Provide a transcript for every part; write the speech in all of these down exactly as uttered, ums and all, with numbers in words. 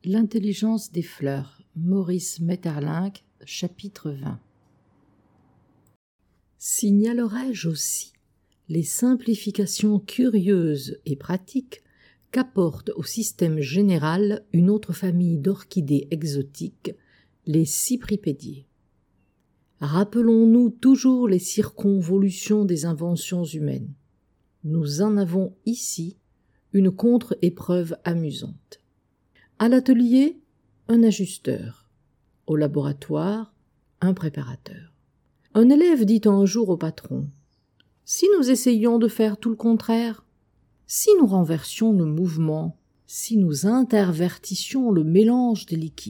L'intelligence des fleurs, Maurice Maeterlinck, chapitre vingt. Signalerai-je aussi les simplifications curieuses et pratiques qu'apporte au système général une autre famille d'orchidées exotiques, les cypripédiées. Rappelons-nous toujours les circonvolutions des inventions humaines. Nous en avons ici une contre-épreuve amusante. À l'atelier, un ajusteur. Au laboratoire, un préparateur. Un élève dit un jour au patron : « Si nous essayions de faire tout le contraire, si nous renversions le mouvement, si nous intervertissions le mélange des liquides. »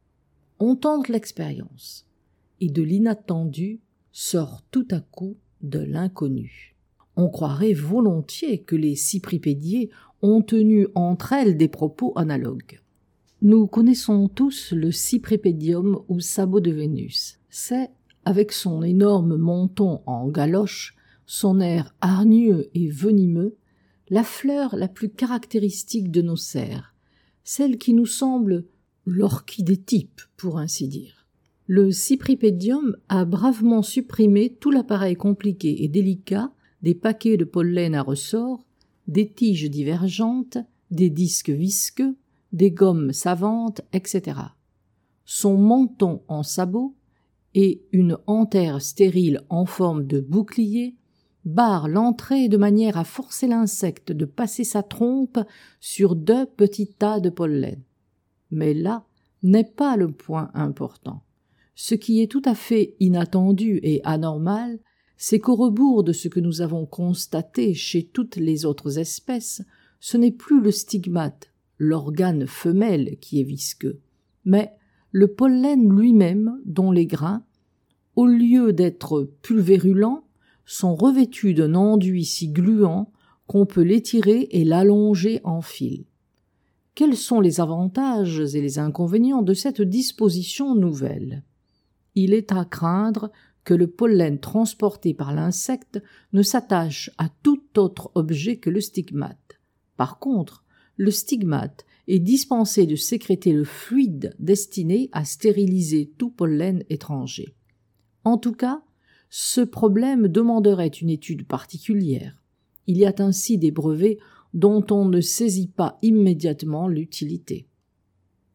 On tente l'expérience, et de l'inattendu sort tout à coup de l'inconnu. On croirait volontiers que les cypripédiées ont tenu entre elles des propos analogues. Nous connaissons tous le cypripédium ou sabot de Vénus. C'est, avec son énorme menton en galoche, son air hargneux et venimeux, la fleur la plus caractéristique de nos serres, celle qui nous semble l'orchidée type, pour ainsi dire. Le cypripédium a bravement supprimé tout l'appareil compliqué et délicat des paquets de pollen à ressort, des tiges divergentes, des disques visqueux, des gommes savantes, et cetera. Son menton en sabot et une anthère stérile en forme de bouclier barre l'entrée de manière à forcer l'insecte de passer sa trompe sur deux petits tas de pollen. Mais là n'est pas le point important. Ce qui est tout à fait inattendu et anormal, c'est qu'au rebours de ce que nous avons constaté chez toutes les autres espèces, ce n'est plus le stigmate, l'organe femelle qui est visqueux, mais le pollen lui-même dont les grains, au lieu d'être pulvérulents, sont revêtus d'un enduit si gluant qu'on peut l'étirer et l'allonger en fil. Quels sont les avantages et les inconvénients de cette disposition nouvelle ? Il est à craindre que le pollen transporté par l'insecte ne s'attache à tout autre objet que le stigmate. Par contre, le stigmate est dispensé de sécréter le fluide destiné à stériliser tout pollen étranger. En tout cas, ce problème demanderait une étude particulière. Il y a ainsi des brevets dont on ne saisit pas immédiatement l'utilité.